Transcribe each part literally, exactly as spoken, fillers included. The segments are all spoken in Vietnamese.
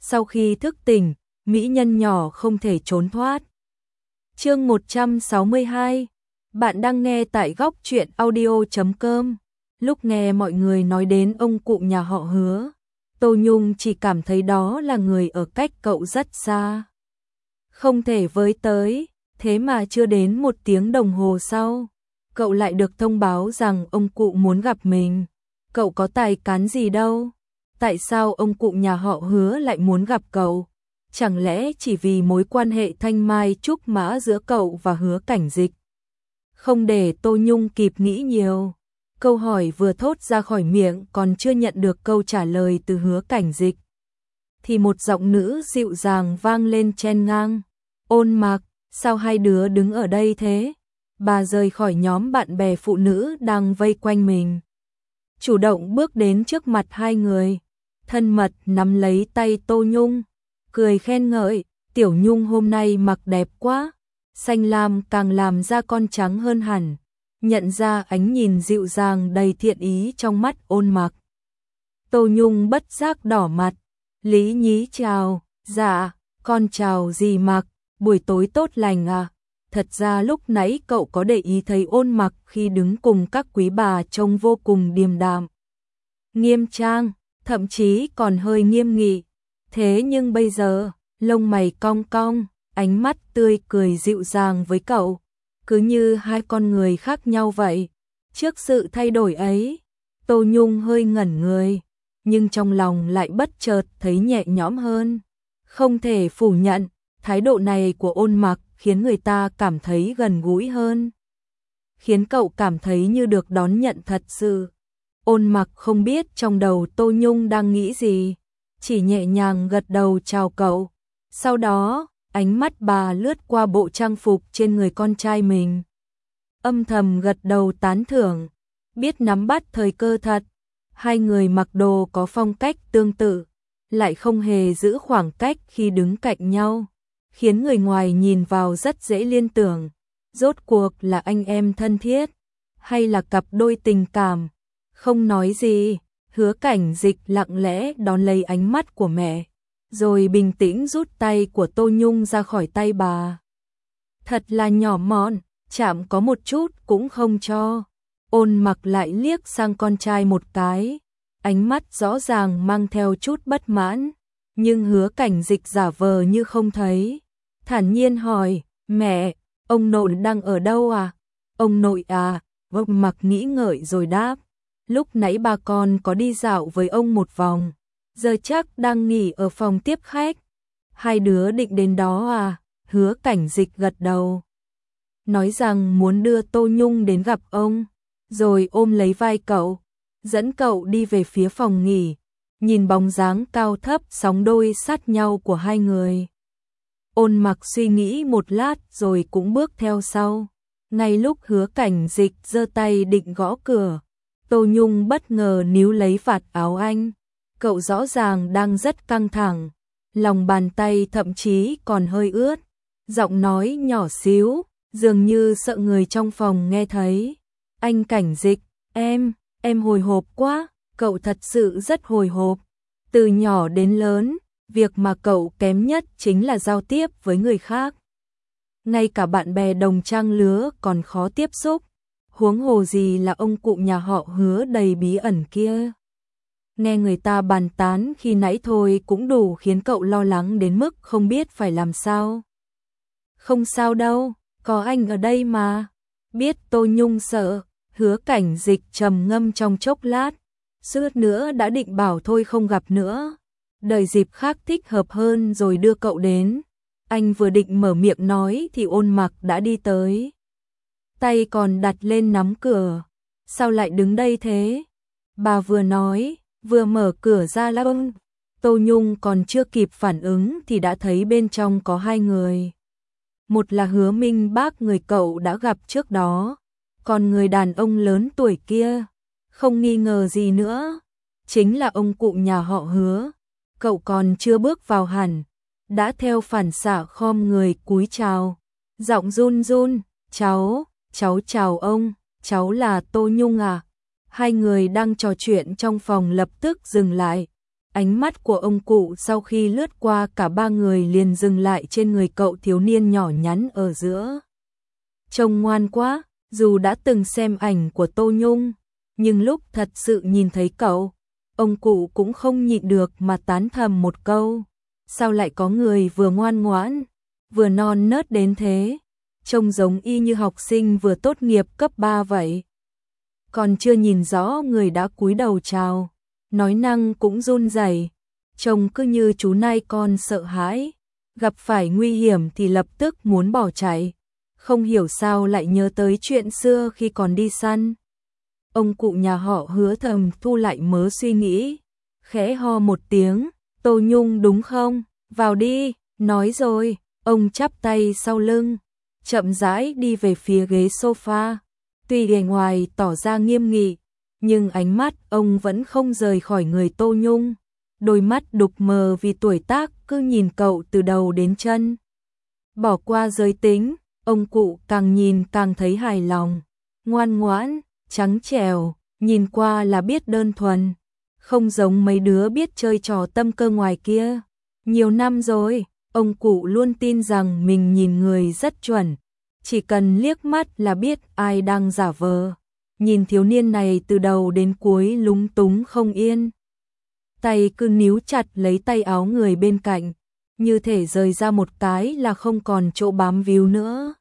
Sau khi thức tỉnh, mỹ nhân nhỏ không thể trốn thoát. Chương một trăm sáu mươi hai. Bạn đang nghe tại góc truyện audio chấm com. Lúc nghe mọi người nói đến ông cụ nhà họ Hứa, Tô Nhung chỉ cảm thấy đó là người ở cách cậu rất xa, không thể với tới. Thế mà chưa đến một tiếng đồng hồ sau, cậu lại được thông báo rằng ông cụ muốn gặp mình. Cậu có tài cán gì đâu, tại sao ông cụ nhà họ Hứa lại muốn gặp cậu? Chẳng lẽ chỉ vì mối quan hệ thanh mai trúc mã giữa cậu và Hứa Cảnh Dịch? Không để Tô Nhung kịp nghĩ nhiều, câu hỏi vừa thốt ra khỏi miệng còn chưa nhận được câu trả lời từ Hứa Cảnh Dịch, thì một giọng nữ dịu dàng vang lên chen ngang. Ôn Mặc, sao hai đứa đứng ở đây thế? Bà rời khỏi nhóm bạn bè phụ nữ đang vây quanh mình, chủ động bước đến trước mặt hai người, thân mật nắm lấy tay Tô Nhung, cười khen ngợi. Tiểu Nhung hôm nay mặc đẹp quá, xanh lam càng làm da con trắng hơn hẳn. Nhận ra ánh nhìn dịu dàng đầy thiện ý trong mắt Ôn Mặc, Tô Nhung bất giác đỏ mặt. Lý nhí chào. Dạ, con chào dì Mặc, buổi tối tốt lành à? Thật ra lúc nãy cậu có để ý thấy Ôn Mặc khi đứng cùng các quý bà trông vô cùng điềm đạm, nghiêm trang, thậm chí còn hơi nghiêm nghị. Thế nhưng bây giờ, lông mày cong cong, ánh mắt tươi cười dịu dàng với cậu, cứ như hai con người khác nhau vậy. Trước sự thay đổi ấy, Tô Nhung hơi ngẩn người, nhưng trong lòng lại bất chợt thấy nhẹ nhõm hơn. Không thể phủ nhận, thái độ này của Ôn Mặc khiến người ta cảm thấy gần gũi hơn, khiến cậu cảm thấy như được đón nhận thật sự. Ôn Mặc không biết trong đầu Tô Nhung đang nghĩ gì, chỉ nhẹ nhàng gật đầu chào cậu. Sau đó, ánh mắt bà lướt qua bộ trang phục trên người con trai mình, âm thầm gật đầu tán thưởng, biết nắm bắt thời cơ thật. Hai người mặc đồ có phong cách tương tự, lại không hề giữ khoảng cách khi đứng cạnh nhau, khiến người ngoài nhìn vào rất dễ liên tưởng, rốt cuộc là anh em thân thiết, hay là cặp đôi tình cảm. Không nói gì, Hứa Cảnh Dịch lặng lẽ đón lấy ánh mắt của mẹ, rồi bình tĩnh rút tay của Tô Nhung ra khỏi tay bà. Thật là nhỏ mọn, chạm có một chút cũng không cho. Ôn Mặc lại liếc sang con trai một cái, ánh mắt rõ ràng mang theo chút bất mãn, nhưng Hứa Cảnh Dịch giả vờ như không thấy, thản nhiên hỏi, mẹ, ông nội đang ở đâu à? Ông nội à? Ôn Mặc nghĩ ngợi rồi đáp, lúc nãy bà con có đi dạo với ông một vòng, giờ chắc đang nghỉ ở phòng tiếp khách. Hai đứa định đến đó à? Hứa Cảnh Dịch gật đầu, nói rằng muốn đưa Tô Nhung đến gặp ông, rồi ôm lấy vai cậu, dẫn cậu đi về phía phòng nghỉ. Nhìn bóng dáng cao thấp sóng đôi sát nhau của hai người, Ôn Mặc suy nghĩ một lát rồi cũng bước theo sau. Ngay lúc Hứa Cảnh Dịch giơ tay định gõ cửa, Tô Nhung bất ngờ níu lấy vạt áo anh. Cậu rõ ràng đang rất căng thẳng, lòng bàn tay thậm chí còn hơi ướt, giọng nói nhỏ xíu, dường như sợ người trong phòng nghe thấy. Anh Cảnh Dịch, em, em hồi hộp quá. Cậu thật sự rất hồi hộp. Từ nhỏ đến lớn, việc mà cậu kém nhất chính là giao tiếp với người khác. Ngay cả bạn bè đồng trang lứa còn khó tiếp xúc, huống hồ gì là ông cụ nhà họ Hứa đầy bí ẩn kia. Nghe người ta bàn tán khi nãy thôi cũng đủ khiến cậu lo lắng đến mức không biết phải làm sao. Không sao đâu, có anh ở đây mà. Biết Tô Nhung sợ, Hứa Cảnh Dịch trầm ngâm trong chốc lát, suýt nữa đã định bảo thôi không gặp nữa, đợi dịp khác thích hợp hơn rồi đưa cậu đến. Anh vừa định mở miệng nói thì Ôn Mặc đã đi tới, tay còn đặt lên nắm cửa. Sao lại đứng đây thế? Bà vừa nói, vừa mở cửa ra là bông. Tô Nhung còn chưa kịp phản ứng thì đã thấy bên trong có hai người. Một là Hứa Minh Bác người cậu đã gặp trước đó, còn người đàn ông lớn tuổi kia, không nghi ngờ gì nữa, chính là ông cụ nhà họ Hứa. Cậu còn chưa bước vào hẳn, đã theo phản xạ khom người cúi chào, giọng run run, cháu, cháu chào ông, cháu là Tô Nhung à? Hai người đang trò chuyện trong phòng lập tức dừng lại, Ánh mắt của ông cụ sau khi lướt qua cả ba người liền dừng lại trên người cậu thiếu niên nhỏ nhắn ở giữa. Trông ngoan quá, dù đã từng xem ảnh của Tô Nhung, nhưng lúc thật sự nhìn thấy cậu, ông cụ cũng không nhịn được mà tán thầm một câu. Sao lại có người vừa ngoan ngoãn, vừa non nớt đến thế, trông giống y như học sinh vừa tốt nghiệp cấp ba vậy. Còn chưa nhìn rõ người đã cúi đầu chào, nói năng cũng run rẩy, trông cứ như chú nai con sợ hãi, gặp phải nguy hiểm thì lập tức muốn bỏ chạy, không hiểu sao lại nhớ tới chuyện xưa khi còn đi săn. Ông cụ nhà họ Hứa thầm thu lại mớ suy nghĩ, khẽ ho một tiếng, Tô Nhung đúng không, vào đi, nói rồi, ông chắp tay sau lưng, chậm rãi đi về phía ghế sofa, tuy bề ngoài tỏ ra nghiêm nghị, nhưng ánh mắt ông vẫn không rời khỏi người Tô Nhung, đôi mắt đục mờ vì tuổi tác cứ nhìn cậu từ đầu đến chân. Bỏ qua giới tính, ông cụ càng nhìn càng thấy hài lòng, ngoan ngoãn, trắng trẻo, nhìn qua là biết đơn thuần, không giống mấy đứa biết chơi trò tâm cơ ngoài kia. Nhiều năm rồi, ông cụ luôn tin rằng mình nhìn người rất chuẩn, chỉ cần liếc mắt là biết ai đang giả vờ. Nhìn thiếu niên này từ đầu đến cuối lúng túng không yên, tay cứ níu chặt lấy tay áo người bên cạnh, như thể rời ra một cái là không còn chỗ bám víu nữa.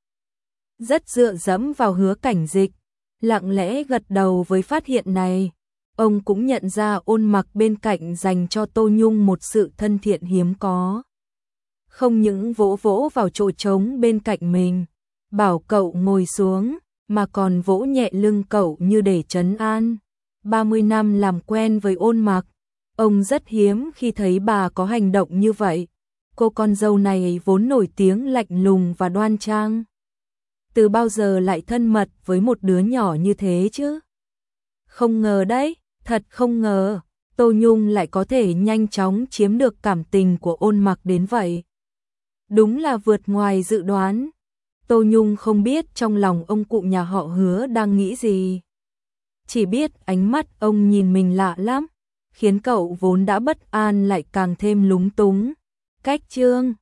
Rất dựa dẫm vào Hứa Cảnh Dịch, lặng lẽ gật đầu với phát hiện này. Ông cũng nhận ra Ôn Mặc bên cạnh dành cho Tô Nhung một sự thân thiện hiếm có. Không những vỗ vỗ vào chỗ trống bên cạnh mình, bảo cậu ngồi xuống, mà còn vỗ nhẹ lưng cậu như để trấn an. ba mươi năm làm quen với Ôn Mặc, ông rất hiếm khi thấy bà có hành động như vậy. Cô con dâu này vốn nổi tiếng lạnh lùng và đoan trang, từ bao giờ lại thân mật với một đứa nhỏ như thế chứ? Không ngờ đấy, thật không ngờ, Tô Nhung lại có thể nhanh chóng chiếm được cảm tình của Ôn Mặc đến vậy. Đúng là vượt ngoài dự đoán. Tô Nhung không biết trong lòng ông cụ nhà họ Hứa đang nghĩ gì. Chỉ biết ánh mắt ông nhìn mình lạ lắm, khiến cậu vốn đã bất an lại càng thêm lúng túng. Cách chương